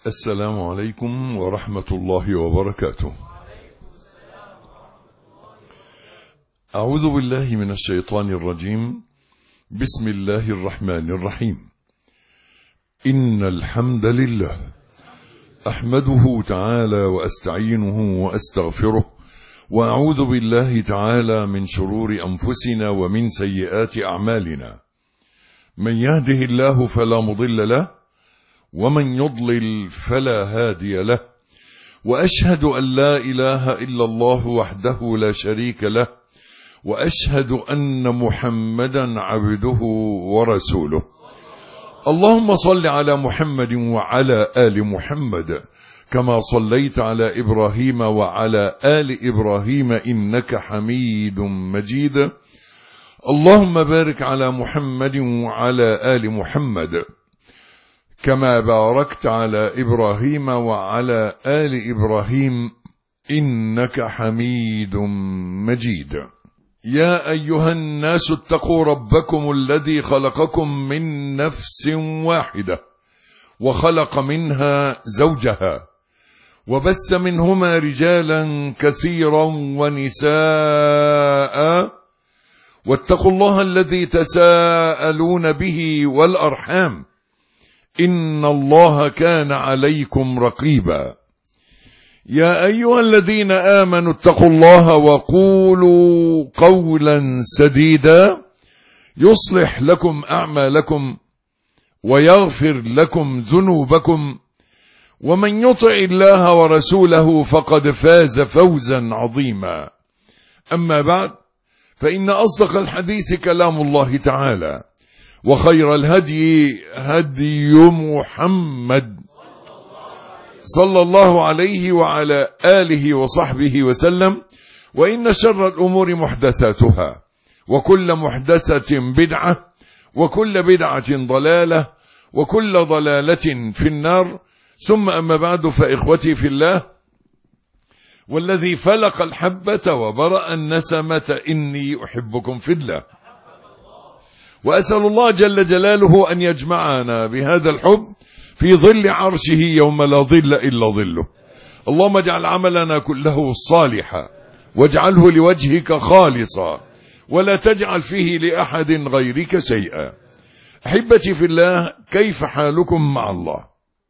السلام عليكم ورحمة الله وبركاته. أعوذ بالله من الشيطان الرجيم. بسم الله الرحمن الرحيم. إن الحمد لله أحمده تعالى وأستعينه وأستغفره، وأعوذ بالله تعالى من شرور أنفسنا ومن سيئات أعمالنا. من يهده الله فلا مضل له، ومن يضلل فلا هادي له، وأشهد أن لا إله إلا الله وحده لا شريك له، وأشهد أن محمدا عبده ورسوله. اللهم صل على محمد وعلى آل محمد كما صليت على إبراهيم وعلى آل إبراهيم إنك حميد مجيد. اللهم بارك على محمد وعلى آل محمد كما باركت على إبراهيم وعلى آل إبراهيم إنك حميد مجيد. يا أيها الناس اتقوا ربكم الذي خلقكم من نفس واحدة، وخلق منها زوجها، وبث منهما رجالا كثيرا ونساء، واتقوا الله الذي تساءلون به والأرحام، إن الله كان عليكم رقيبا. يا أيها الذين آمنوا اتقوا الله وقولوا قولا سديدا يصلح لكم أعمالكم ويغفر لكم ذنوبكم، ومن يطع الله ورسوله فقد فاز فوزا عظيما. أما بعد، فإن أصدق الحديث كلام الله تعالى، وخير الهدي هدي محمد صلى الله عليه وعلى آله وصحبه وسلم. وإن شر الأمور محدثاتها، وكل محدثة بدعة، وكل بدعة ضلالة، وكل ضلالة في النار. ثم أما بعد، فإخوتي في الله، والذي فلق الحبة وبرأ النسمة إني أحبكم في الله، وأسأل الله جل جلاله أن يجمعنا بهذا الحب في ظل عرشه يوم لا ظل إلا ظله. اللهم اجعل عملنا كله صالحا، واجعله لوجهك خالصا، ولا تجعل فيه لأحد غيرك شيئا. أحبتي في الله، كيف حالكم مع الله؟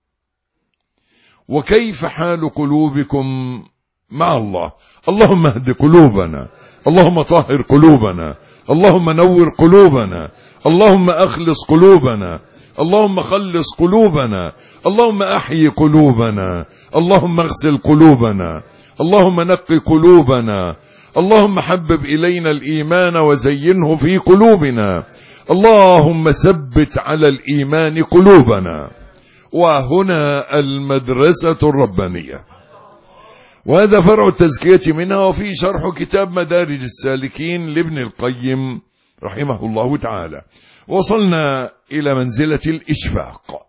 وكيف حال قلوبكم مع الله؟ اللهم اهد قلوبنا، اللهم طهر قلوبنا، اللهم نور قلوبنا، اللهم أخلص قلوبنا، اللهم خلص قلوبنا، اللهم أحيي قلوبنا، اللهم اغسل قلوبنا، اللهم نقي قلوبنا، اللهم حبب إلينا الإيمان وزينه في قلوبنا، اللهم ثبت على الإيمان قلوبنا. وهنا المدرسة الربانية، وهذا فرع التزكية منها، وفي شرح كتاب مدارج السالكين لابن القيم رحمه الله تعالى. وصلنا إلى منزلة الإشفاق،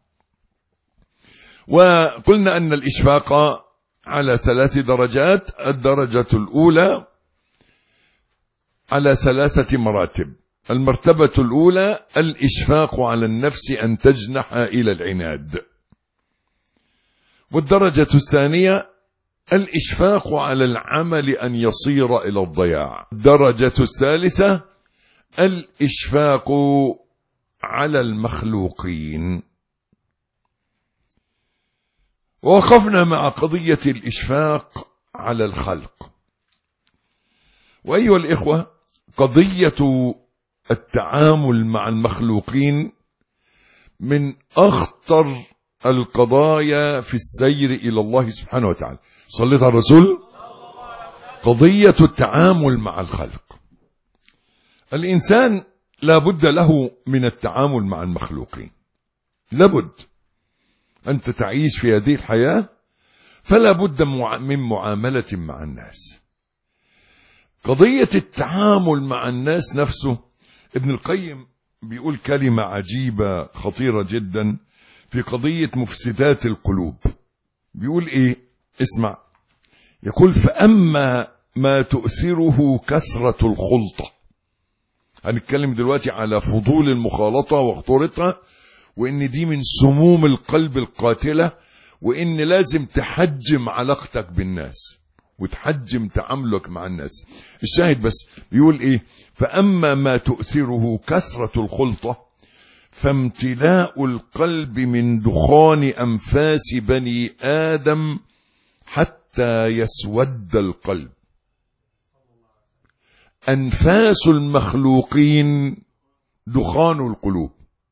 وقلنا أن الإشفاق على 3 درجات. الدرجة الأولى على 3 مراتب. المرتبة الأولى الإشفاق على النفس أن تجنح إلى العناد، والدرجة الثانية الإشفاق على العمل أن يصير إلى الضياع. الدرجة الثالثة الإشفاق على المخلوقين. ووقفنا مع قضية الإشفاق على الخلق. وأيها الإخوة، قضية التعامل مع المخلوقين من أخطر القضايا في السير إلى الله سبحانه وتعالى. صليت على الرسول. قضية التعامل مع الخلق. الإنسان لابد له من التعامل مع المخلوقين، لابد. أنت تعيش في هذه الحياة فلا بد من معاملة مع الناس. قضية التعامل مع الناس نفسه، ابن القيم بيقول كلمة عجيبة خطيرة جدا في قضية مفسدات القلوب. بيقول إيه؟ اسمع. يقول: فأما ما تؤثره كثرة الخلطة. هنتكلم دلوقتي على فضول المخالطة وخطورتها، وإن دي من سموم القلب القاتلة وإن لازم تحجم علاقتك بالناس وتحجم تعاملك مع الناس. الشاهد بس بيقول إيه؟ فأما ما تؤثره كثرة الخلطة فامتلاء القلب من دخان أنفاس بني آدم حتى يسود القلب. أنفاس المخلوقين دخان القلوب.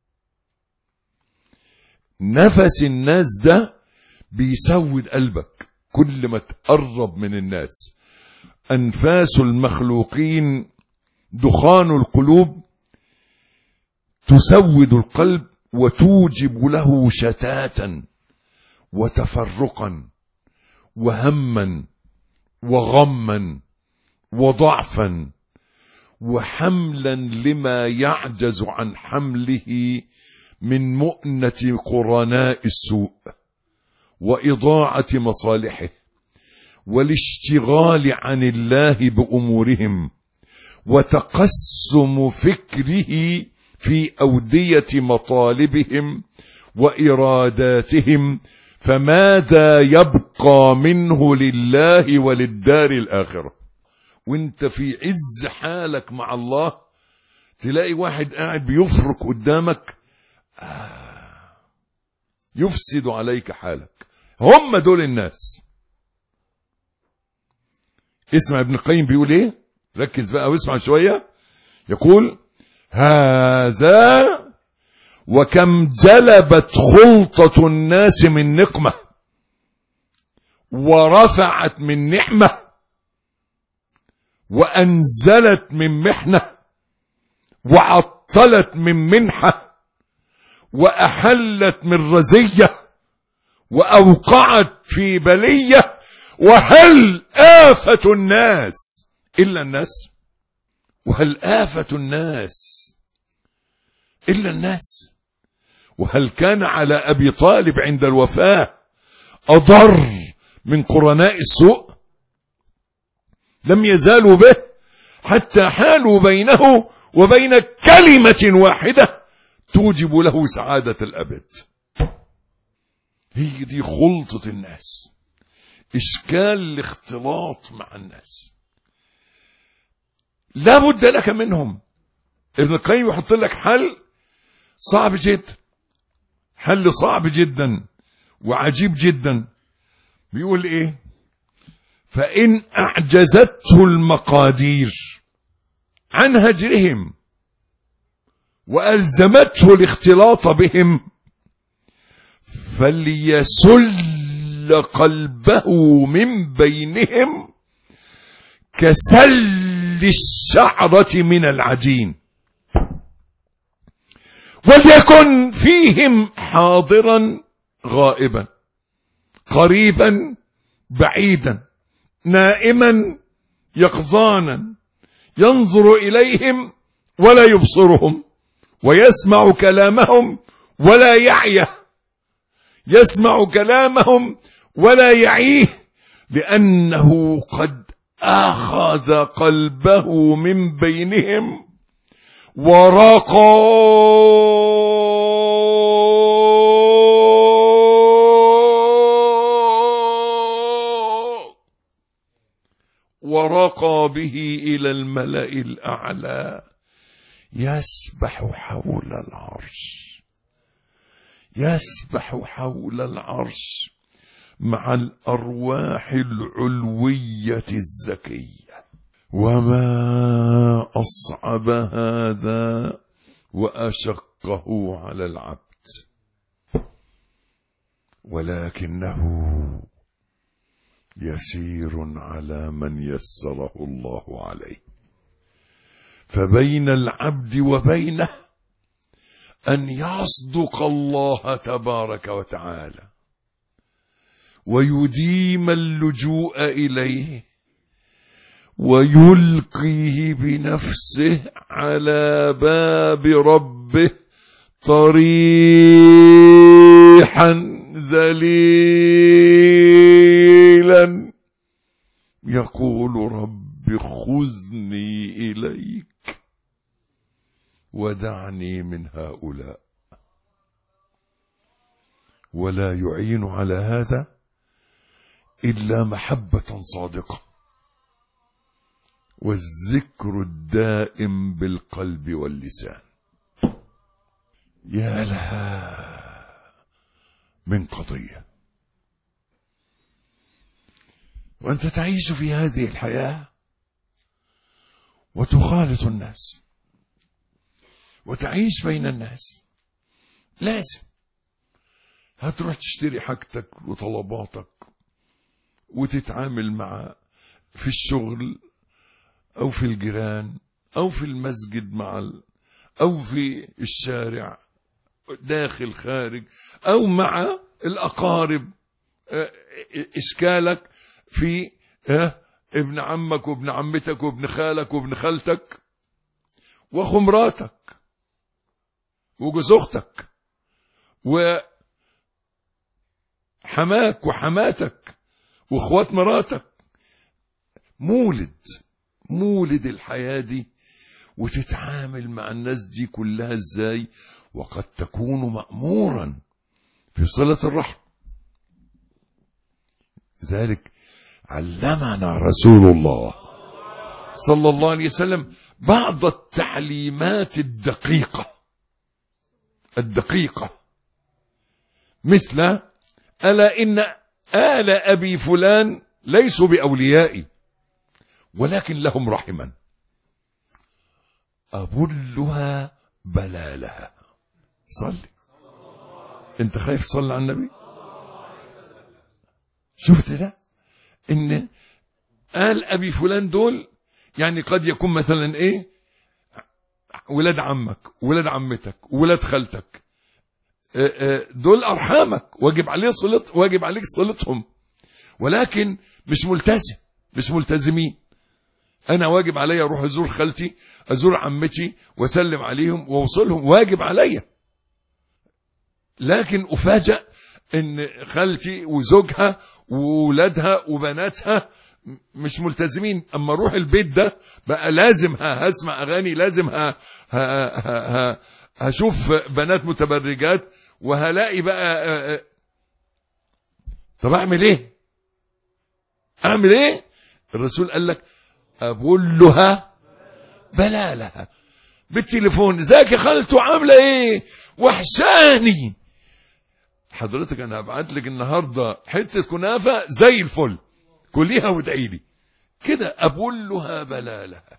نفس الناس ده بيسود قلبك كل ما تقرب من الناس. أنفاس المخلوقين دخان القلوب تسود القلب وتوجب له شتاتا وتفرقا وهما وغما وضعفا وحملا لما يعجز عن حمله من مؤنة قرناء السوء وإضاعة مصالحه والاشتغال عن الله بأمورهم وتقسم فكره في أودية مطالبهم وإراداتهم. فماذا يبقى منه لله وللدار الآخرة؟ وانت في عز حالك مع الله تلاقي واحد قاعد بيفرك قدامك يفسد عليك حالك. هم دول الناس. اسمع ابن القيم بيقول ايه، ركز بقى واسمع شوية. يقول هذا وكم جلبت خلطة الناس من نقمة ورفعت من نعمة وأنزلت من محنة وعطلت من منحة وأحلت من رزية وأوقعت في بلية. وهل آفة الناس إلا الناس؟ وهل آفة الناس إلا الناس؟ وهل كان على أبي طالب عند الوفاة أضر من قرناء السوء؟ لم يزالوا به حتى حالوا بينه وبين كلمة واحدة توجب له سعادة الأبد. هي دي خلطة الناس، إشكال الاختلاط مع الناس. لا بد لك منهم. ابن القيم يحط لك حل صعب جدا، حل صعب جدا وعجيب جدا. بيقول ايه؟ فإن أعجزته المقادير عن هجرهم وألزمته الاختلاط بهم فليسل قلبه من بينهم كسل الشعرة من العجين وليكن فيهم حاضرا غائبا قريبا بعيدا نائما يقظانا ينظر إليهم ولا يبصرهم ويسمع كلامهم ولا يعيه، يسمع كلامهم ولا يعيه لأنه قد أخذ قلبه من بينهم ورقى به إلى الملأ الأعلى يسبح حول العرش، يسبح حول العرش مع الأرواح العلوية الزكية. وما أصعب هذا وأشقه على العبد، ولكنه يسير على من يسره الله عليه. فبين العبد وبينه أن يصدق الله تبارك وتعالى ويديم اللجوء إليه ويلقيه بنفسه على باب ربه طريحا ذليلا يقول رب خذني إليك ودعني من هؤلاء. ولا يعين على هذا إلا محبة صادقة والذكر الدائم بالقلب واللسان. يا لها من قضية، وأنت تعيش في هذه الحياة وتخالط الناس وتعيش بين الناس. لازم هتروح تشتري حاجتك وطلباتك وتتعامل مع في الشغل أو في الجيران أو في المسجد أو في الشارع داخل خارج أو مع الأقارب. إشكالك في ابن عمك وابن عمتك وابن خالك وابن خالتك وأخو مراتك وجوز أختك وحماك وحماتك واخوات مراتك. مولد الحياة دي، وتتعامل مع الناس دي كلها ازاي، وقد تكون مأمورا في صلة الرحم. ذلك علمنا رسول الله صلى الله عليه وسلم بعض التعليمات الدقيقة مثل: ألا إن آل أبي فلان ليسوا بأوليائي ولكن لهم رحما أبلها بلالها. صلي. انت خايف تصلي على النبي؟ شفت ده؟ ان آل أبي فلان دول يعني قد يكون مثلا ايه، ولاد عمك ولاد عمتك ولاد خالتك، دول أرحامك واجب عليك صلتهم، ولكن مش ملتزمين. أنا واجب علي أروح أزور خالتي أزور عمتي وأسلم عليهم وأوصلهم، واجب علي، لكن أفاجأ إن خالتي وزوجها وولادها وبناتها مش ملتزمين. أما أروح البيت ده بقى لازم هسمع أغاني، لازم هشوف بنات متبرجات، وهلاقي بقى طب أعمل إيه؟ الرسول قال لك أبلها بلالها بالتليفون. ازيك يا خالته، عامله ايه، وحشاني. حضرتك انا هبعت لك النهارده حته كنافه زي الفل، كليها وادعي لي كده. أبلها بلالها.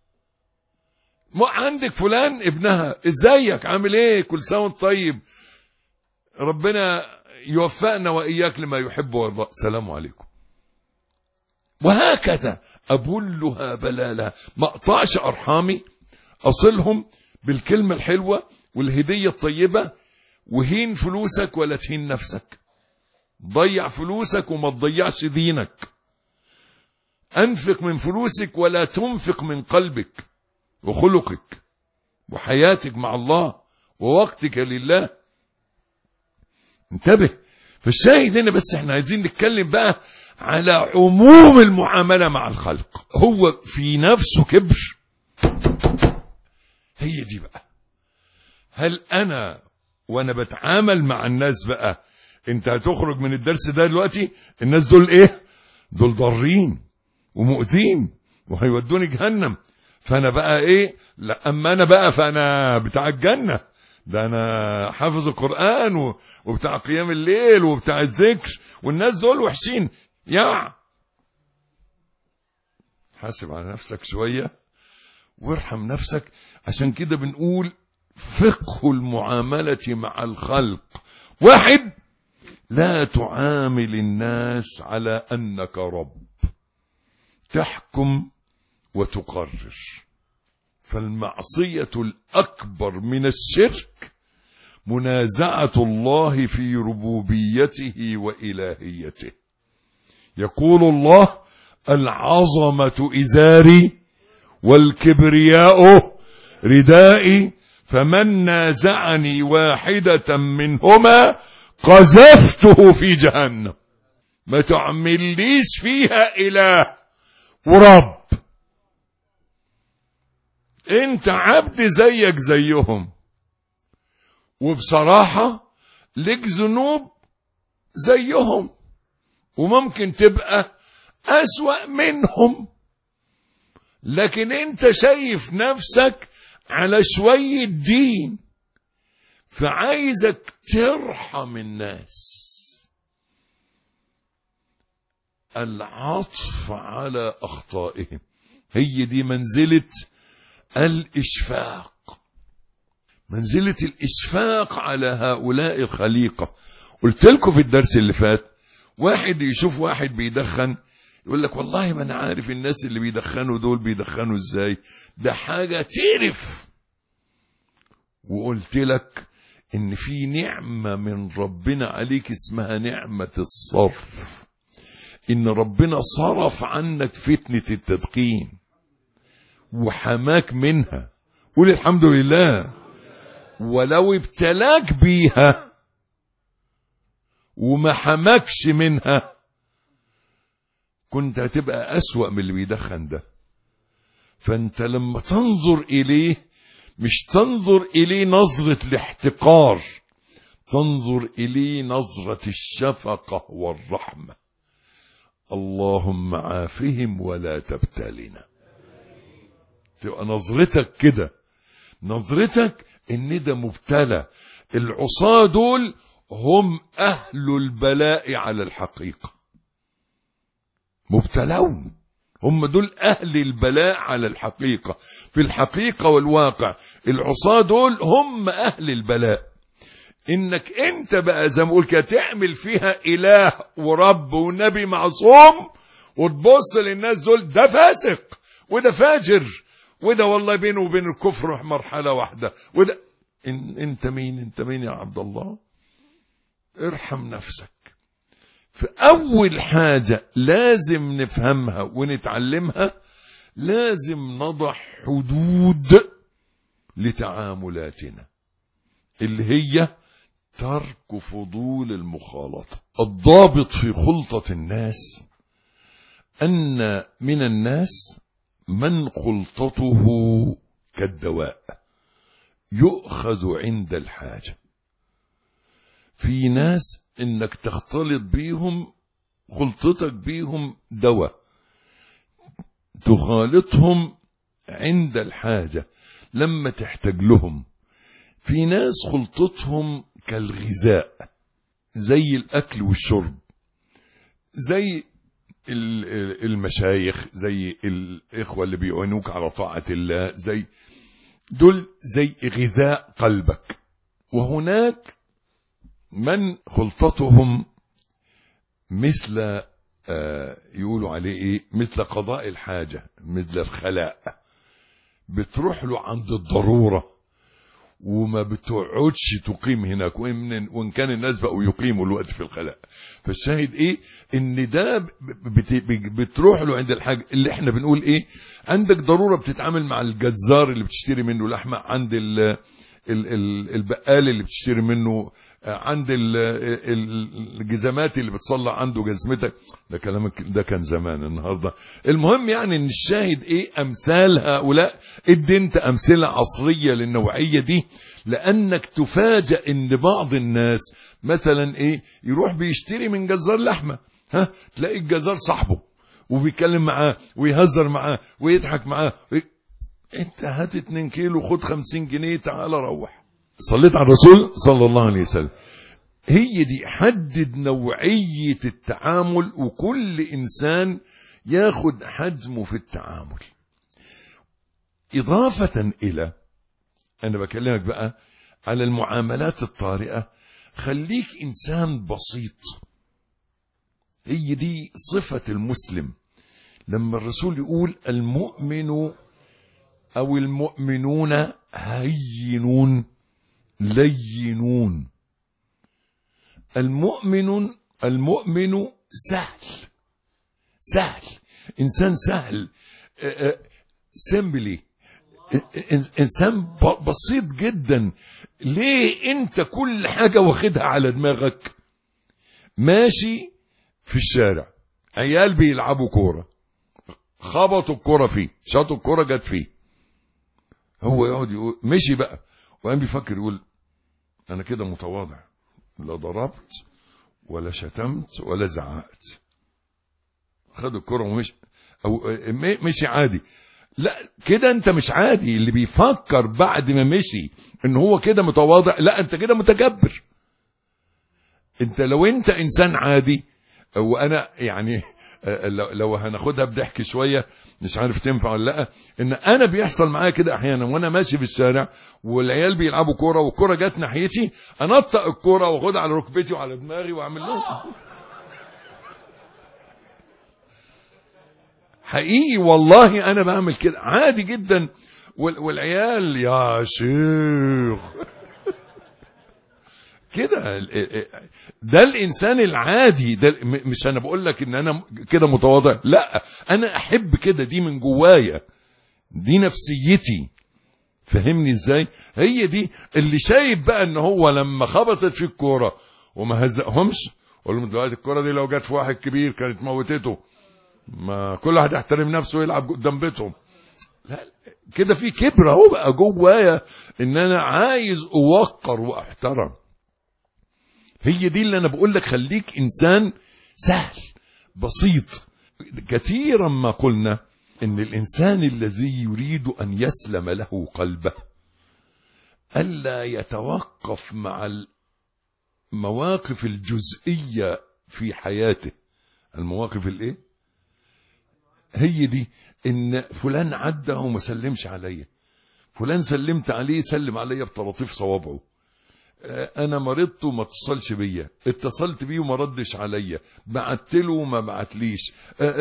عندك فلان ابنها، ازيك عامل ايه، كل سنه وانت طيب، ربنا يوفقنا واياك لما يحب ويرضى، سلام عليكم. وهكذا أبلها بلالها. ما اقطعش أرحامي، أصلهم بالكلمة الحلوة والهدية الطيبة، وهين فلوسك ولا تهين نفسك، ضيع فلوسك وما تضيعش دينك، أنفق من فلوسك ولا تنفق من قلبك وخلقك وحياتك مع الله ووقتك لله. انتبه. فالشاهد هنا بس احنا عايزين نتكلم بقى على عموم المعاملة مع الخلق. هو في نفسه كبر، هي دي بقى. هل أنا وأنا بتعامل مع الناس بقى، أنت هتخرج من الدرس ده دلوقتي الناس دول إيه؟ دول ضارين ومؤذين وهيودوني جهنم، فأنا بقى إيه؟ لا، أما أنا بقى فأنا بتاع الجنة، ده أنا حافظ القرآن وبتاع قيام الليل وبتاع الذكر، والناس دول وحشين. حاسب على نفسك شوية وارحم نفسك. عشان كده بنقول فقه المعاملة مع الخلق. 1، لا تعامل الناس على أنك رب تحكم وتقرر. فالمعصية الأكبر من الشرك منازعة الله في ربوبيته وإلهيته. يقول الله: العظمة إزاري والكبرياء ردائي، فمن نازعني واحدة منهما قذفته في جهنم. ما تعمليش فيها إله ورب، انت عبد زيك زيهم، وبصراحة لك ذنوب زيهم وممكن تبقى أسوأ منهم، لكن انت شايف نفسك على شوية دين فعايزك ترحم الناس. العطف على أخطائهم، هي دي منزلة الإشفاق، منزلة الإشفاق على هؤلاء الخليقة. قلت لكم في الدرس اللي فات، واحد يشوف واحد بيدخن يقول لك والله ما أنا عارف الناس اللي بيدخنوا دول بيدخنوا إزاي، ده حاجة تقرف. وقلت لك إن في نعمة من ربنا عليك اسمها نعمة الصرف، إن ربنا صرف عنك فتنة التدخين وحماك منها، قول الحمد لله. ولو ابتلاك بيها وما حماكش منها كنت هتبقى أسوأ من اللي بيدخن ده. فأنت لما تنظر إليه مش تنظر إليه نظرة الاحتقار، تنظر إليه نظرة الشفقة والرحمة. اللهم عافهم ولا تبتلنا. تبقى نظرتك كده، نظرتك ان ده مبتلى. العصاة دول هم اهل البلاء على الحقيقة، مبتلون، هم دول اهل البلاء على الحقيقة. في الحقيقة والواقع العصاة دول هم اهل البلاء. انك انت بقى زي ما اقول كده تعمل فيها اله ورب ونبي معصوم وتبص للناس دول ده فاسق وده فاجر وده والله بينه وبين الكفر مرحلة واحدة وده انت مين يا عبد الله؟ ارحم نفسك. فاول حاجة لازم نفهمها ونتعلمها، لازم نضع حدود لتعاملاتنا اللي هي ترك فضول المخالطة. الضابط في خلطة الناس أن من الناس من خلطته كالدواء يؤخذ عند الحاجة. في ناس إنك تختلط بيهم، خلطتك بيهم دواء، تخالطهم عند الحاجة لما تحتاج لهم. في ناس خلطتهم كالغذاء زي الأكل والشرب، زي المشايخ، زي الإخوة اللي بيعينوك على طاعة الله، زي دول زي غذاء قلبك. وهناك من خلطتهم مثل يقولوا عليه ايه، مثل قضاء الحاجة، مثل الخلاء، بتروح له عند الضرورة وما بتقعدش تقيم هناك، وإن كان الناس بقوا يقيموا الوقت في الخلاء. فالشاهد ايه، ان ده بتروح له عند الحاجة اللي احنا بنقول ايه، عندك ضرورة بتتعامل مع الجزار اللي بتشتري منه لحمة، عند البقال اللي بتشتري منه، عند الجزمات اللي بتصلح عنده جزمتك. ده كلامك ده كان زمان، النهارده المهم يعني ان الشاهد ايه، امثال هؤلاء ادي انت امثله عصريه للنوعيه دي، لانك تفاجئ ان بعض الناس مثلا ايه يروح بيشتري من جزار لحمه، تلاقي الجزار صاحبه وبيتكلم معاه ويهزر معاه ويضحك معاه، انت هات 2 كيلو خد 50 جنيه تعال روح. صليت على الرسول صلى الله عليه وسلم. هي دي، حدد نوعية التعامل، وكل إنسان ياخد حجمه في التعامل. إضافة إلى، أنا بكلمك بقى على المعاملات الطارئة، خليك إنسان بسيط. هي دي صفة المسلم. لما الرسول يقول المؤمن أو المؤمنون هينون لينون، المؤمن سهل، إنسان سهل، سمبلي، إنسان بسيط جدا. ليه انت كل حاجة واخدها على دماغك؟ ماشي في الشارع، عيال بيلعبوا كورة، خبطوا الكورة فيه، شاطوا الكورة جت فيه، هو يقعد يقول مشي بقى، وقام بيفكر يقول انا كده متواضع، لا ضربت ولا شتمت ولا زعقت، خد الكرة ومشي، او مشي عادي. لا كده انت مش عادي. اللي بيفكر بعد ما مشي ان هو كده متواضع، لا انت كده متكبر. انت لو انت انسان عادي، وانا يعني لو هناخدها بضحك شويه مش عارف تنفع ولا لا، ان انا بيحصل معايا كده احيانا وانا ماشي في الشارع والعيال بيلعبوا كوره والكوره جت ناحيتي، انطق الكوره واخدها على ركبتي وعلى دماغي واعمل لهم. حقيقي والله انا بعمل كده عادي جدا، والعيال يا شيخ كده. ده الانسان العادي ده. مش انا بقول لك ان انا كده متواضع، لا انا احب كده، دي من جوايا، دي نفسيتي. فهمني ازاي؟ هي دي اللي شايف بقى ان هو لما خبطت في الكوره وما هزقهمش، قول لهم دلوقتي الكوره دي لو جت في واحد كبير كانت موتته، ما كل واحد يحترم نفسه ويلعب قدام بيتهم. لا كده في كبر اهو بقى جوايا ان انا عايز اوقر واحترم. هي دي اللي انا بقول لك، خليك انسان سهل بسيط. كثيرا ما قلنا ان الانسان الذي يريد ان يسلم له قلبه الا يتوقف مع المواقف الجزئيه في حياته. المواقف الايه؟ هي دي، ان فلان عدى وما سلمش عليا، فلان سلمت عليه سلم عليا بطراطيف صوابعه، انا مرضت وما اتصلش بيا، اتصلت بيه وما ردش عليا، بعت له وما بعتليش.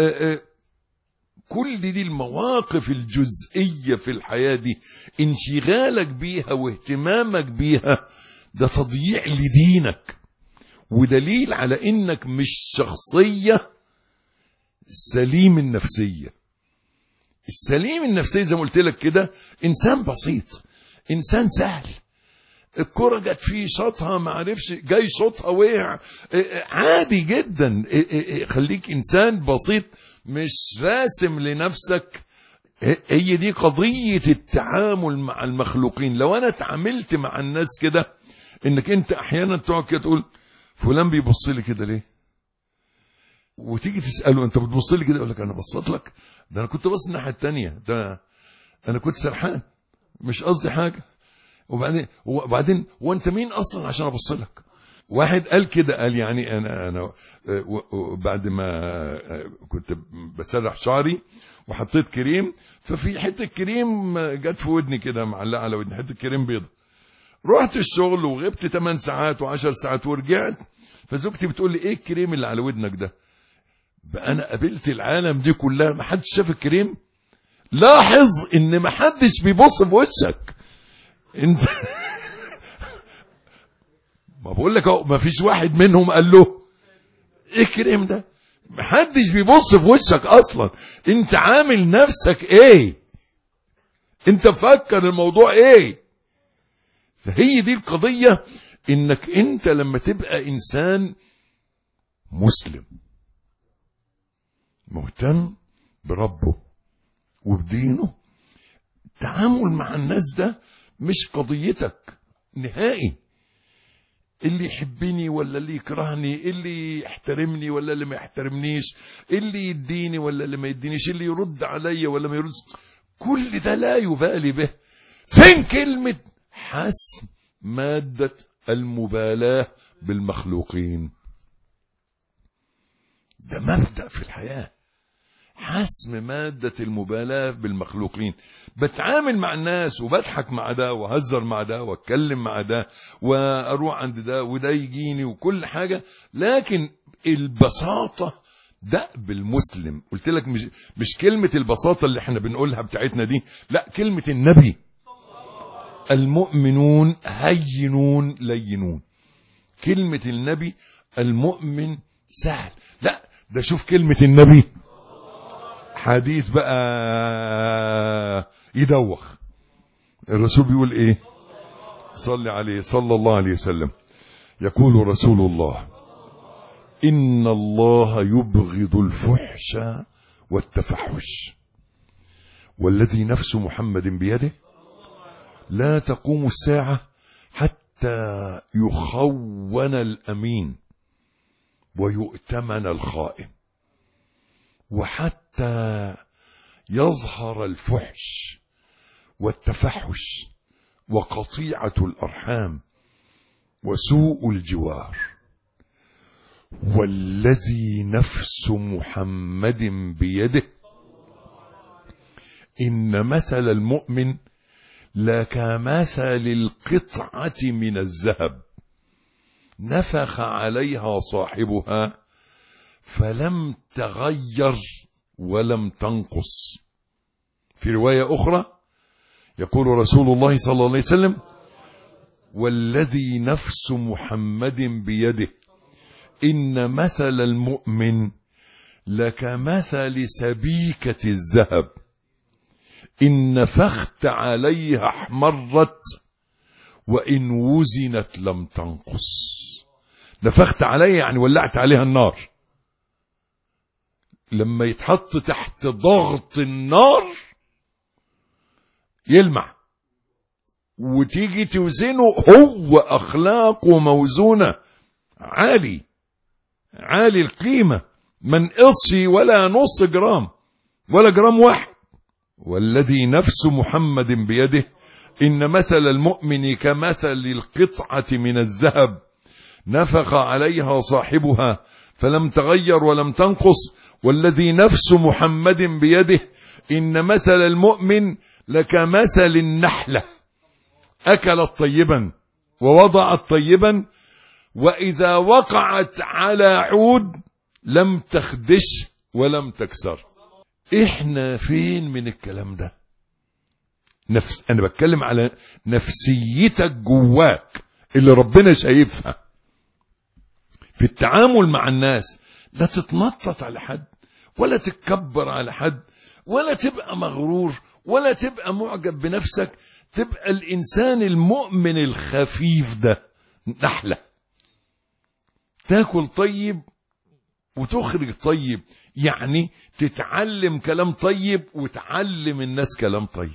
كل دي المواقف الجزئية في الحياة دي انشغالك بيها واهتمامك بيها ده تضييع لدينك، ودليل على انك مش شخصية سليم النفسية. السليم النفسية زي ما قلت لك كده انسان بسيط، انسان سهل. الكرة جت فيه شاطها ما عرفش، جاي شاطها وقع، عادي جدا. خليك انسان بسيط، مش راسم لنفسك. هي دي قضية التعامل مع المخلوقين. لو انا اتعاملت مع الناس كده، انك انت احيانا تقعد كده تقول فلان بيبص لي كده ليه، وتيجي تسأله انت بتبص لي كده، يقول لك انا بصيت لك، ده انا كنت بص الناحية التانية، ده انا كنت سرحان مش قصدي حاجة. وبعدين وانت مين اصلا عشان ابص لك؟ واحد قال كده، قال يعني انا بعد ما كنت بسرح شعري وحطيت كريم، ففي حته كريم جت في ودني كده معلقه على ودني، حته كريم بيضه. رحت الشغل وغبت 8 ساعات و10 ساعات ورجعت، فزوجتي بتقول لي ايه الكريم اللي على ودنك ده؟ بقى انا قابلت العالم دي كلها ما حدش شاف الكريم. لاحظ ان ما حدش بيبص في وشك انت. ما بقول لك اهو، ما فيش واحد منهم قال له ايه الكريم ده؟ ما حدش بيبص في وشك اصلا. انت عامل نفسك ايه؟ انت فكر الموضوع ايه؟ فهي دي القضية، انك انت لما تبقى انسان مسلم مهتم بربه وبدينه، التعامل مع الناس ده مش قضيتك نهائي. اللي يحبني ولا اللي يكرهني، اللي يحترمني ولا اللي ما يحترمنيش، اللي يديني ولا اللي ما يدينيش، اللي يرد عليا ولا ما يرد، كل ده لا يبالي به. فين كلمة حسم مادة المبالاة بالمخلوقين؟ ده مبدأ في الحياة، حسم مادة المبالاة بالمخلوقين. بتعامل مع الناس وبضحك مع ده وهزر مع ده واتكلم مع ده واروح عند ده وده يجيني وكل حاجة، لكن البساطة ده بالمسلم. قلت لك مش كلمة البساطة اللي احنا بنقولها بتاعتنا دي، لا كلمة النبي المؤمنون هينون لينون. كلمة النبي المؤمن سهل، لا ده شوف كلمة النبي حديث بقى يدوخ. الرسول بيقول ايه؟ صلي عليه صلى الله عليه وسلم. يقول رسول الله إن الله يبغض الفحش والتفحش، والذي نفس محمد بيده لا تقوم الساعة حتى يخون الأمين ويؤتمن الخائن، وحتى يظهر الفحش والتفحش وقطيعة الأرحام وسوء الجوار. والذي نفس محمد بيده إن مثل المؤمن لكمثل القطعة من الذهب نفخ عليها صاحبها فلم تغير ولم تنقص. في رواية أخرى يقول رسول الله صلى الله عليه وسلم: والذي نفس محمد بيده إن مثل المؤمن لكمثل سبيكة الذهب إن نفخت عليها احمرت وإن وزنت لم تنقص. نفخت عليها يعني ولعت عليها النار، لما يتحط تحت ضغط النار يلمع، وتيجي توزنه هو أخلاقه موزونة عالي القيمة، ما نقصش ولا نص جرام ولا جرام واحد. والذي نفس محمد بيده إن مثل المؤمن كمثل القطعة من الذهب نفخ عليها صاحبها فلم تغير ولم تنقص. والذي نفس محمد بيده إن مثل المؤمن لكمثل النحلة أكلت طيبا ووضعت طيبا وإذا وقعت على عود لم تخدش ولم تكسر. إحنا فين من الكلام ده؟ أنا بتكلم على نفسيتك جواك اللي ربنا شايفها في التعامل مع الناس. لا تتنطط على حد ولا تتكبر على حد ولا تبقى مغرور ولا تبقى معجب بنفسك. تبقى الإنسان المؤمن الخفيف ده نحلة، تاكل طيب وتخرج طيب، يعني تتعلم كلام طيب وتعلم الناس كلام طيب،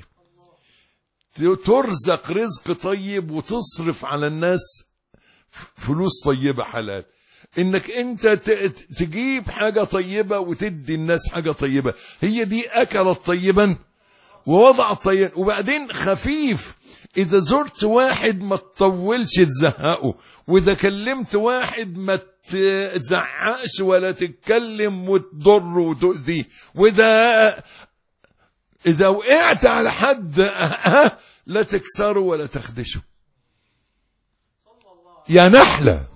ترزق رزق طيب وتصرف على الناس فلوس طيبة حلال. انك انت تجيب حاجة طيبة وتدي الناس حاجة طيبة، هي دي أكلت طيبا ووضعت طيبا. وبعدين خفيف، إذا زرت واحد ما تطولش تزهقه، وإذا كلمت واحد ما تزعقش ولا تتكلم وتضر وتؤذيه، إذا وقعت على حد لا تكسره ولا تخدشه. يا نحلة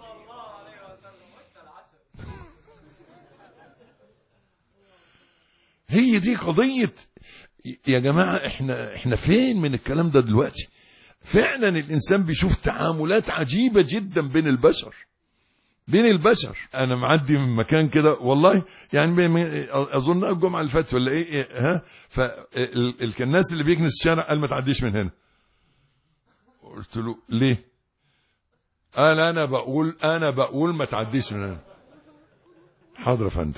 هي دي قضية يا جماعة. احنا فين من الكلام ده دلوقتي؟ فعلا الإنسان بيشوف تعاملات عجيبة جدا بين البشر. أنا معدي من مكان كده والله، يعني أظن الجمعة اللي فاتت ولا إيه فالناس اللي بيكنس الشارع قال ما تعديش من هنا. قلت له ليه؟ قال أنا بقول ما تعديش من هنا. حاضر يا فندم.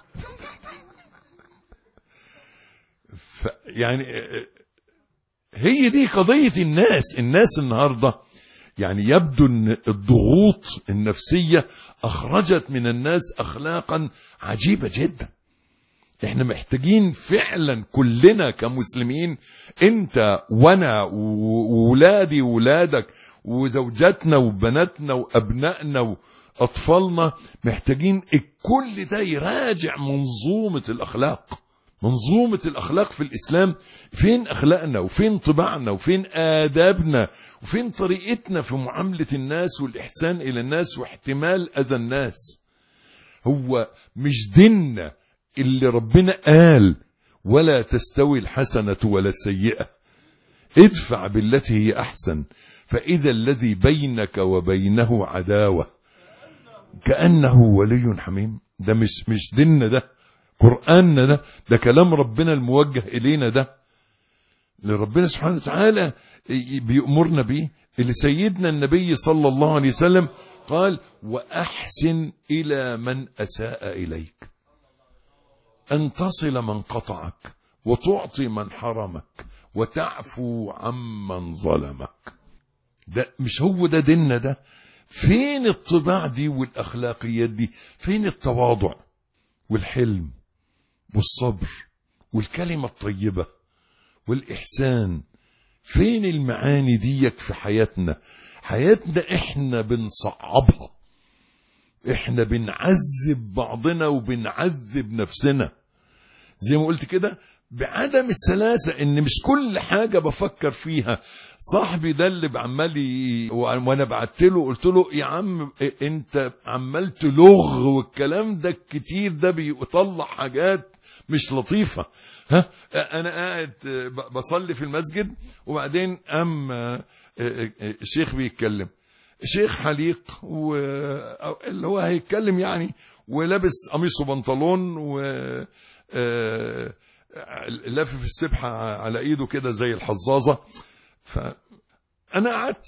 يعني هي دي قضية الناس النهاردة. يعني يبدو ان الضغوط النفسية اخرجت من الناس اخلاقا عجيبة جدا. احنا محتاجين فعلا كلنا كمسلمين، انت وانا وولادي وولادك وزوجاتنا وبناتنا وابنائنا واطفالنا، محتاجين الكل ده يراجع منظومة الأخلاق في الإسلام. فين أخلاقنا وفين طباعنا وفين آدابنا وفين طريقتنا في معاملة الناس والإحسان إلى الناس واحتمال أذى الناس. هو مش ديننا اللي ربنا قال ولا تستوي الحسنة ولا السيئة، ادفع بالتي هي أحسن فإذا الذي بينك وبينه عداوة كأنه ولي حميم. ده مش ديننا، ده قرآننا، ده كلام ربنا الموجه إلينا، ده اللي ربنا سبحانه وتعالى بيأمرنا بيه، اللي سيدنا النبي صلى الله عليه وسلم قال: وأحسن إلى من أساء إليك، أن تصل من قطعك وتعطي من حرمك وتعفو عمن ظلمك. ده مش هو ده ديننا؟ فين الطباع دي والأخلاقيات دي؟ فين التواضع والحلم والصبر والكلمة الطيبة والإحسان؟ فين المعاني ديك في حياتنا؟ حياتنا احنا بنصعبها، احنا بنعذب بعضنا وبنعذب نفسنا. زي ما قلت كده بعدم السلاسة، ان مش كل حاجة بفكر فيها. صاحبي ده اللي بعملي وانا بعتله قلت له يا عم انت عمال تلغ والكلام ده كتير، ده بيطلع حاجات مش لطيفة. ها انا قاعد بصلي في المسجد وبعدين شيخ بيتكلم، شيخ حليق اللي هو هيتكلم يعني، ولابس قميص وبنطلون و لافف السبحة على ايده كده زي الحظاظة. فانا قعدت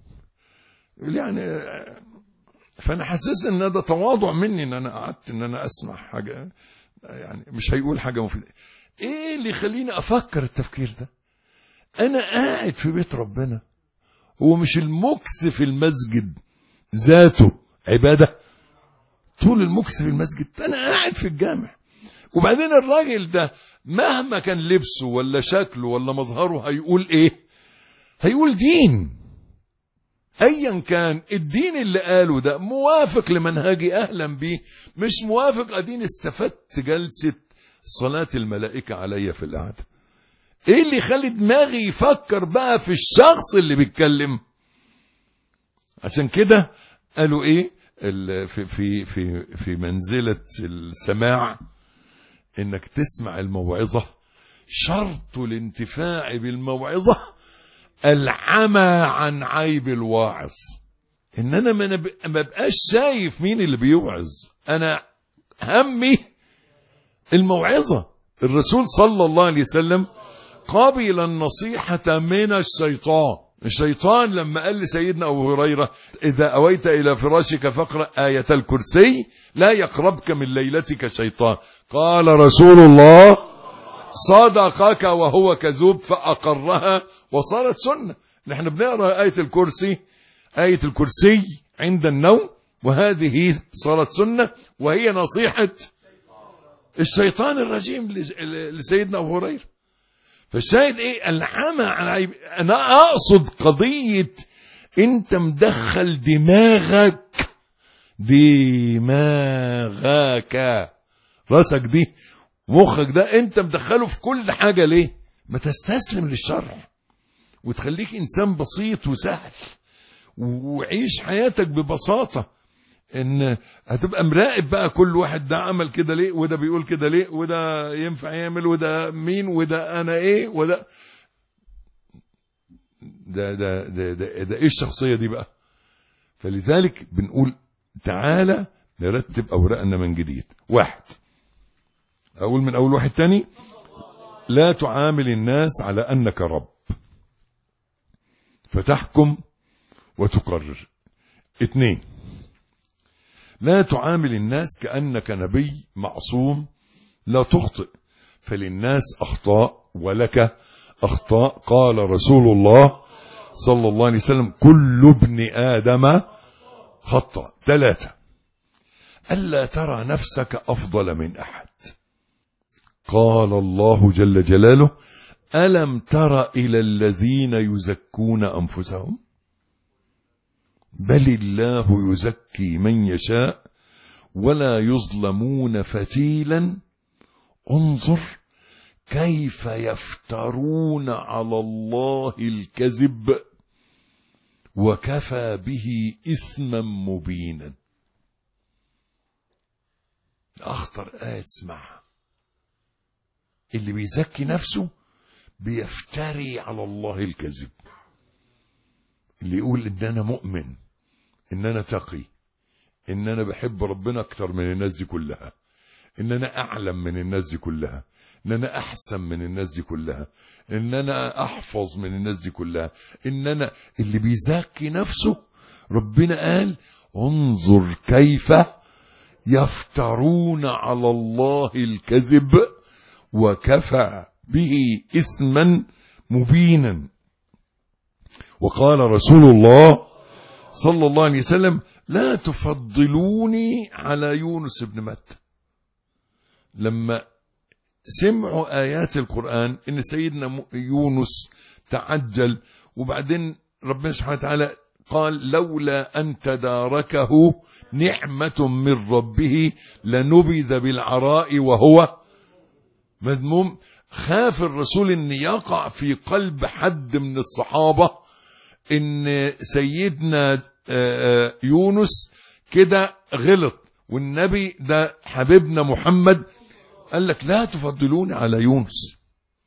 يعني، فانا حاسس ان ده تواضع مني ان انا قعدت ان انا اسمع حاجة، يعني مش هيقول حاجة مفيدة. ايه اللي يخليني افكر التفكير ده؟ انا قاعد في بيت ربنا، هو مش المكث في المسجد ذاته عبادة؟ طول المكث في المسجد انا قاعد في الجامع. وبعدين الراجل ده مهما كان لبسه ولا شكله ولا مظهره هيقول ايه؟ هيقول دين. ايا كان الدين اللي قاله ده موافق لمنهجي اهلا بيه، مش موافق ادين استفدت جلسة صلاة الملائكة عليا في القعدة. ايه اللي يخلي دماغي يفكر بقى في الشخص اللي بيتكلم؟ عشان كده قالوا ايه في منزلة السماع، انك تسمع الموعظة شرط الانتفاع بالموعظة العمى عن عيب الواعظ. ان انا ما بقاش شايف مين اللي بيوعظ، انا همي الموعظة. الرسول صلى الله عليه وسلم قبل النصيحة من الشيطان لما قال لسيدنا أبو هريرة إذا أويت إلى فراشك فاقرأ آية الكرسي لا يقربك من ليلتك شيطان. قال رسول الله صدقك وهو كذوب، فأقرها وصارت سنة. نحن بنقرأ آية الكرسي عند النوم، وهذه صارت سنة، وهي نصيحة الشيطان الرجيم لسيدنا أبو هريرة. فالشاهد ايه؟ العمى عن عيب. انا اقصد قضية انت مدخل دماغك راسك دي مخك ده انت مدخله في كل حاجة. ليه؟ ما تستسلم للشرع وتخليك انسان بسيط وسهل وعيش حياتك ببساطة. ان هتبقى مراقب بقى كل واحد ده عمل كده ليه، وده بيقول كده ليه، وده ينفع يعمل، وده مين، وده انا ايه، وده ده ايه الشخصية دي بقى؟ فلذلك بنقول تعالى نرتب اوراقنا من جديد. واحد، اقول من اول واحد تاني، لا تعامل الناس على انك رب فتحكم وتقرر. اثنين، لا تعامل الناس كأنك نبي معصوم لا تخطئ، فللناس أخطاء ولك أخطاء. قال رسول الله صلى الله عليه وسلم كل ابن آدم خطأ. ثلاثة، ألا ترى نفسك أفضل من أحد. قال الله جل جلاله ألم تر إلى الذين يزكون أنفسهم بل الله يزكي من يشاء ولا يظلمون فتيلا. انظر كيف يفترون على الله الكذب وكفى به إثما مبينا. أخطر آية اسمعها. اللي بيزكي نفسه بيفتري على الله الكذب. اللي يقول إن أنا مؤمن، إن أنا تقي، إن أنا بحب ربنا أكتر من الناس دي كلها، إن أنا أعلم من الناس دي كلها، إن أنا أحسن من الناس دي كلها، إن أنا أحفظ من الناس دي كلها، إن أنا اللي بيزكي نفسه ربنا قال انظر كيف يفترون على الله الكذب وكفى به إثما مبينا. وقال رسول الله صلى الله عليه وسلم: لا تفضلوني على يونس بن متى. لما سمعوا آيات القرآن إن سيدنا يونس تعجل، وبعدين ربنا سبحانه وتعالى قال: لولا أن تداركه نعمة من ربه لنبذ بالعراء وهو مذموم. خاف الرسول ان يقع في قلب حد من الصحابة ان سيدنا يونس كده غلط، والنبي ده حبيبنا محمد قال لك: لا تفضلوني على يونس.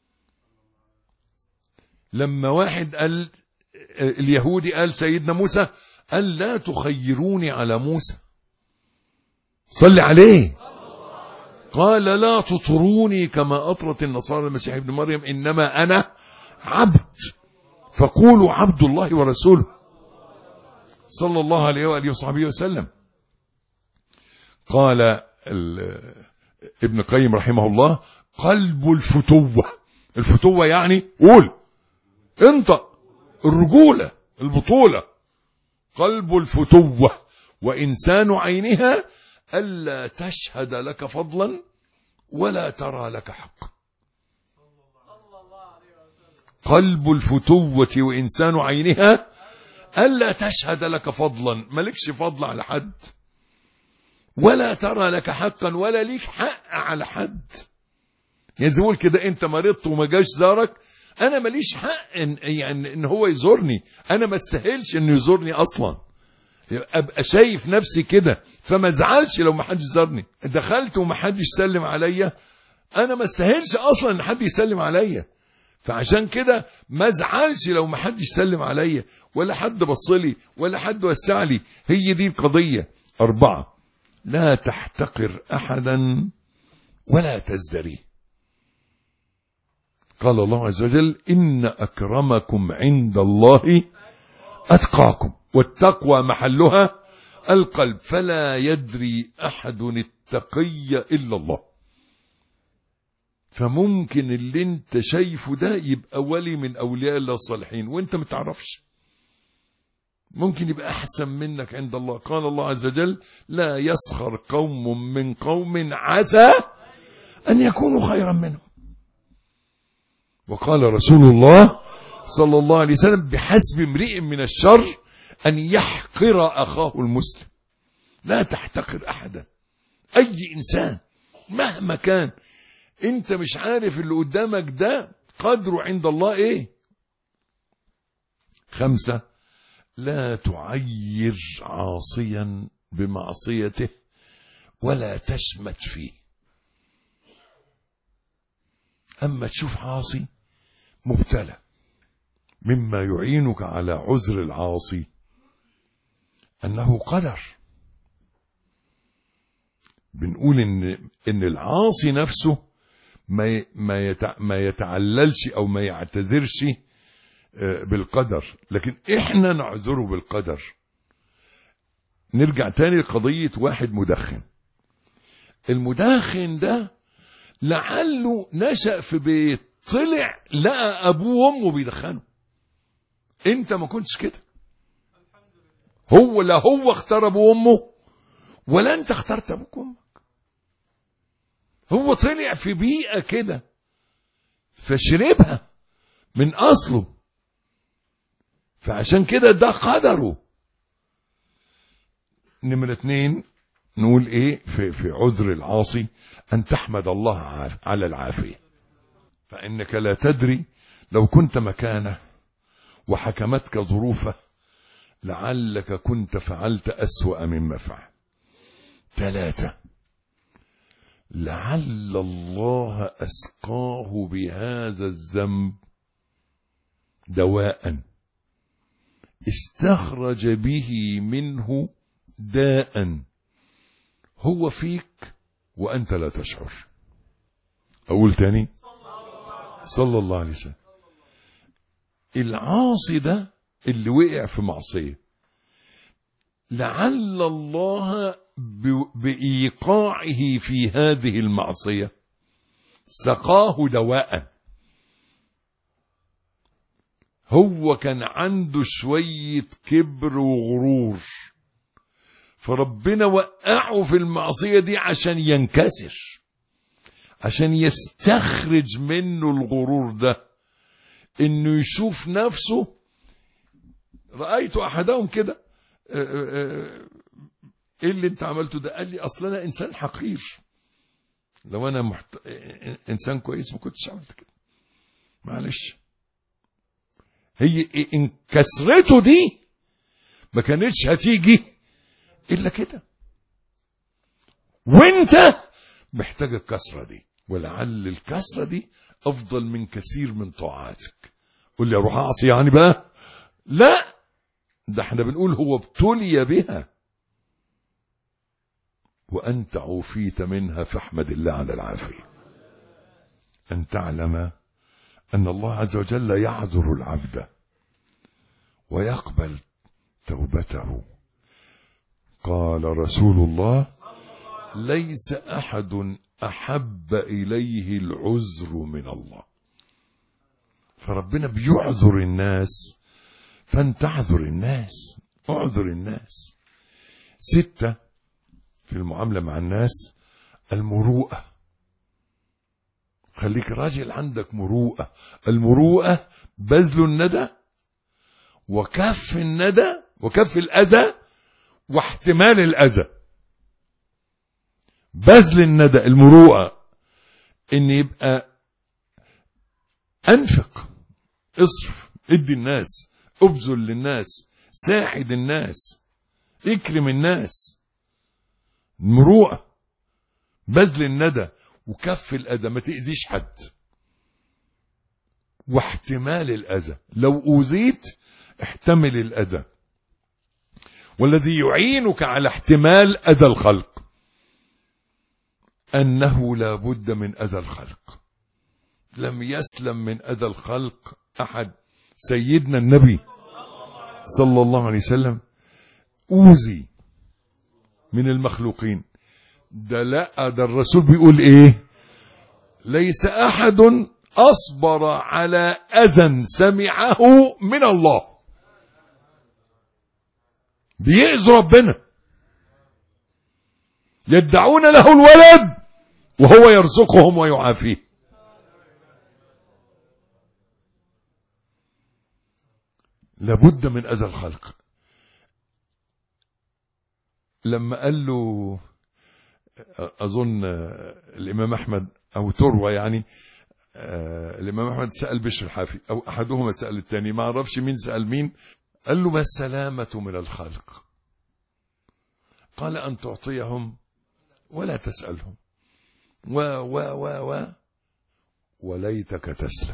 لما واحد قال، اليهودي قال سيدنا موسى، قال: لا تخيروني على موسى. صلي عليه. قال: لا تطروني كما أطرت النصارى المسيح ابن مريم، إنما أنا عبد فقولوا عبد الله ورسوله، صلى الله عليه وآله وصحبه وسلم. قال ابن قيم رحمه الله: قلب الفتوة يعني قول انطق، الرجولة، البطولة. قلب الفتوة وإنسان عينها ألا تشهد لك فضلا ولا ترى لك حقا. قلب الفتوة وإنسان عينها ألا تشهد لك فضلا، مالكش فضل على حد، ولا ترى لك حقا، ولا ليك حق على حد. يعني زي كده انت مرضت وما جاش زارك، انا ماليش حق ان هو يزورني، انا ما استاهلش انه يزورني اصلا، ابقى شايف نفسي كده، فما ازعلش لو ما حدش زارني. دخلت وما حدش سلم عليا، انا ما استاهلش اصلا ان حد يسلم عليا، فعشان كده ما ازعلش لو ما حدش سلم عليا، ولا حد بصلي، ولا حد وسع لي. هي دي القضية. 4: لا تحتقر احدا ولا تزدري. قال الله عز وجل: إن أكرمكم عند الله أتقاكم، والتقوى محلها القلب، فلا يدري أحد التقي إلا الله. فممكن اللي انت شايفه ده يبقى ولي من أولياء الله الصالحين وانت متعرفش، ممكن يبقى أحسن منك عند الله. قال الله عز وجل: لا يسخر قوم من قوم عسى أن يكونوا خيرا منهم. وقال رسول الله صلى الله عليه وسلم: بحسب امرئ من الشر أن يحقر أخاه المسلم. لا تحتقر أحدا، أي إنسان مهما كان، أنت مش عارف اللي قدامك ده قدره عند الله إيه. 5: لا تعير عاصيا بمعصيته ولا تشمت فيه. أما تشوف عاصي مبتلى، مما يعينك على عذر العاصي أنه قدر. بنقول إن العاصي نفسه ما يتعللش أو ما يعتذرش بالقدر، لكن إحنا نعذره بالقدر. نرجع تاني لقضية واحد مدخن. المدخن ده لعله نشأ في بيت، طلع لقى أبوه وأمه بيدخنوا، أنت ما كنتش كده. لا هو اختار أبوه وأمه ولا أنت اخترت أبوك وأمك، هو طلع في بيئة كده فشربها من أصله، فعشان كده ده قدره. نمرة 2 نقول ايه في عذر العاصي؟ ان تحمد الله على العافية، فانك لا تدري لو كنت مكانه وحكمتك ظروفه لعلك كنت فعلت أسوأ مما فعل. 3: لعل الله أسقاه بهذا الذنب دواء استخرج به منه داء هو فيك وأنت لا تشعر. أقول تاني: صلى الله عليه وسلم. العاصي ده اللي وقع في معصية، لعل الله بإيقاعه في هذه المعصية سقاه دواء. هو كان عنده شوية كبر وغرور، فربنا وقعه في المعصية دي عشان ينكسر، عشان يستخرج منه الغرور ده، انه يشوف نفسه. رأيت احدهم كده، ايه اللي انت عملته ده؟ قال لي اصل انا انسان حقير، لو انا انسان كويس ما كنتش عملت كده، معلش. هي ان كسرته دي ما كانتش هتيجي الا كده، وانت محتاج الكسرة دي، ولعل الكسرة دي افضل من كثير من طاعاتك. قول لي اروح اعصي يعني بقى؟ لا، ده احنا بنقول هو ابتلي بها وانت عوفيت منها، فاحمد الله على العافية. ان تعلم ان الله عز وجل يعذر العبد ويقبل توبته. قال رسول الله: ليس احد احب اليه العذر من الله. فربنا بيعذر الناس، فانت اعذر الناس، اعذر الناس. 6 في المعاملة مع الناس: المروءة. خليك راجل عندك مروءة. المروءة بذل الندى وكف الندى وكف الأذى واحتمال الأذى. بذل الندى، المروءة ان يبقى انفق، اصرف، ادي الناس، ابذل للناس، ساعد الناس، اكرم الناس. المروءة بذل الندى وكف الأذى، ما تأذيش حد، واحتمال الأذى، لو أوذيت احتمل الأذى. والذي يعينك على احتمال أذى الخلق أنه لا بد من أذى الخلق. لم يسلم من أذى الخلق أحد. سيدنا النبي صلى الله عليه وسلم أوذي من المخلوقين. ده لا، ده الرسول بيقول ايه؟ ليس احد اصبر على اذى سمعه من الله. بيأذوا ربنا، يدعون له الولد وهو يرزقهم ويعافيه. لابد من اذى الخلق. لما قال له، أظن الإمام أحمد أو تروى يعني، الإمام أحمد سأل بشر الحافي أو أحدهما سأل الثاني، ما أعرفش مين سأل مين. قال له: ما السلامة من الخلق؟ قال: أن تعطيهم ولا تسألهم وليتك تسلم.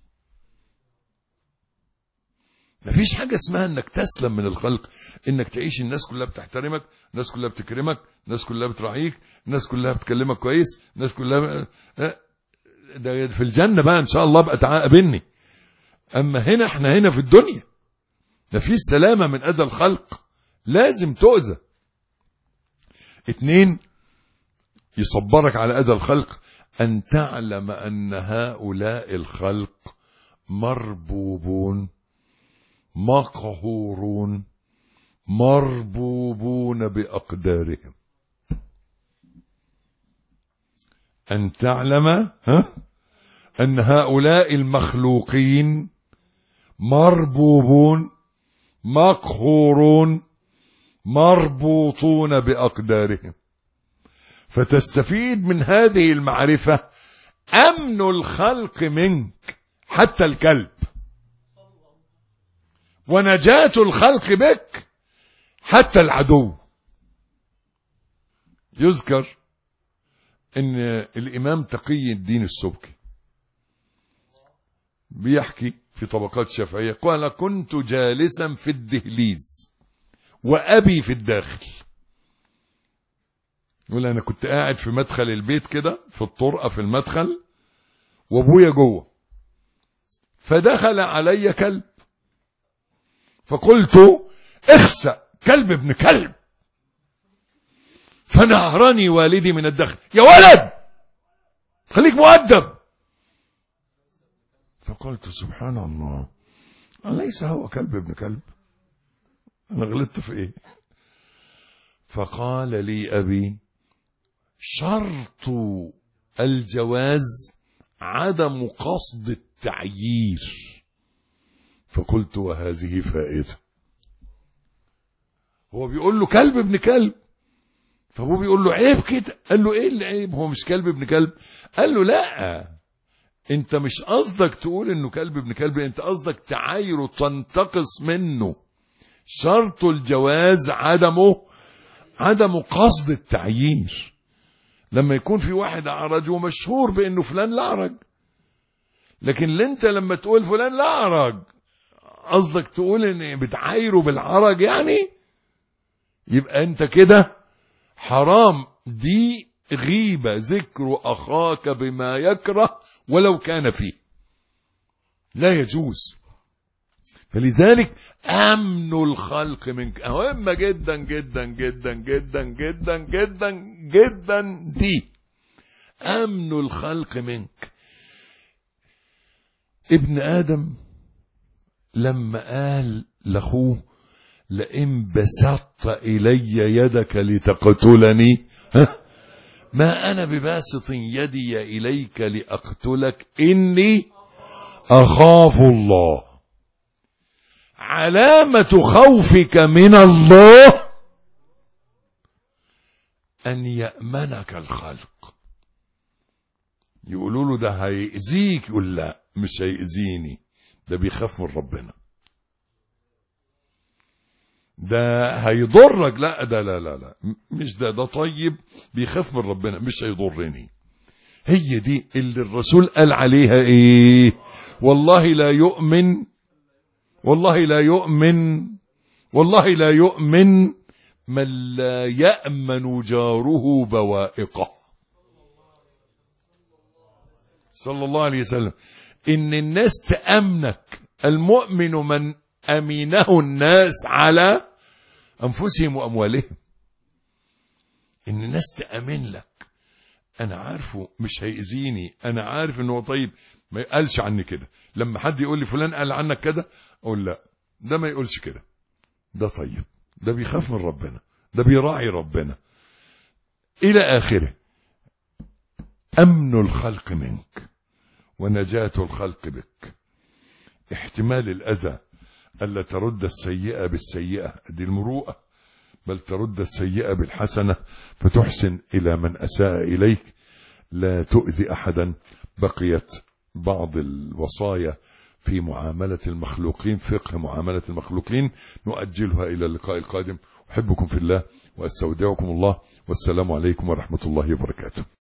ما فيش حاجة اسمها انك تسلم من الخلق، انك تعيش الناس كلها بتحترمك، الناس كلها بتكرمك، الناس كلها بتراعيك، الناس كلها بتكلمك كويس، الناس كلها ده في الجنة بقى ان شاء الله بقى تعاقبني. اما هنا احنا هنا في الدنيا ما فيش سلامة من اذى الخلق، لازم تؤذى. 2 يصبرك على اذى الخلق: ان تعلم ان هؤلاء الخلق مربوبون مقهورون مربوبون بأقدارهم. أن تعلم أن هؤلاء المخلوقين مربوبون مقهورون مربوطون بأقدارهم. فتستفيد من هذه المعرفة أمن الخلق منك، حتى الكلب، ونجاة الخلق بك حتى العدو. يذكر ان الامام تقي الدين السبكي بيحكي في طبقات الشافعية، قال: كنت جالسا في الدهليز وابي في الداخل. يقول: انا كنت قاعد في مدخل البيت كده، في الطرقة في المدخل، وابويا جوه، فدخل علي كلب، فقلت: اخسأ كلب ابن كلب، فنهرني والدي من الداخل: يا ولد خليك مؤدب. فقلت: سبحان الله، أليس هو كلب ابن كلب؟ أنا غلطت في إيه؟ فقال لي أبي شرط الجواز عدم قصد التعيير. فقلت وهذه فائدة. هو بيقول له كلب ابن كلب، فابوه بيقول له عيب كده. قال له ايه اللي عيب؟ هو مش كلب ابن كلب؟ قال له لا، انت مش قصدك تقول انه كلب ابن كلب، انت قصدك تعايره، تنتقص منه. شرط الجواز عدم قصد التعيير. لما يكون في واحد أعرج ومشهور بانه فلان الأعرج، لكن انت لما تقول فلان الأعرج قصدك تقول ان بتعايره بالعرج، يعني يبقى انت كده حرام. دي غيبة، ذكر أخاك بما يكره ولو كان فيه، لا يجوز. فلذلك أمن الخلق منك مهمة جدا جدا جدا جدا جدا جدا جدا. دي أمن الخلق منك. ابن آدم لما قال لأخوه لئن بسطت إلي يدك لتقتلني ما أنا بباسط يدي إليك لأقتلك إني أخاف الله. علامة خوفك من الله أن يأمنك الخلق. يقولوا له ده هيأذيك، يقول لا مش هيأذيني، ده بيخاف من ربنا. ده هيضرك، لا ده لا لا لا مش ده طيب بيخاف من ربنا، مش هيضرني. هي دي اللي الرسول قال عليها ايه؟ والله لا يؤمن، والله لا يؤمن، والله لا يؤمن من لا يأمن جاره بوائقه. صلى الله عليه وسلم. إن الناس تأمنك. المؤمن من أمينه الناس على أنفسهم وأموالهم. إن الناس تأمن لك، أنا عارفه مش هيأذيني، أنا عارف إنه طيب، ما يقالش عني كده. لما حد يقول لي فلان قال عنك كده، أقول لا، ده ما يقولش كده، ده طيب، ده بيخاف من ربنا، ده بيراعي ربنا، إلى آخره. أمن الخلق منك ونجاة الخلق بك. احتمال الأذى ألا ترد السيئة بالسيئة، دي المروءة، بل ترد السيئة بالحسنة فتحسن إلى من أساء إليك. لا تؤذي أحدا. بقيت بعض الوصايا في معاملة المخلوقين، فقه معاملة المخلوقين، نؤجلها إلى اللقاء القادم. أحبكم في الله وأستودعكم الله، والسلام عليكم ورحمة الله وبركاته.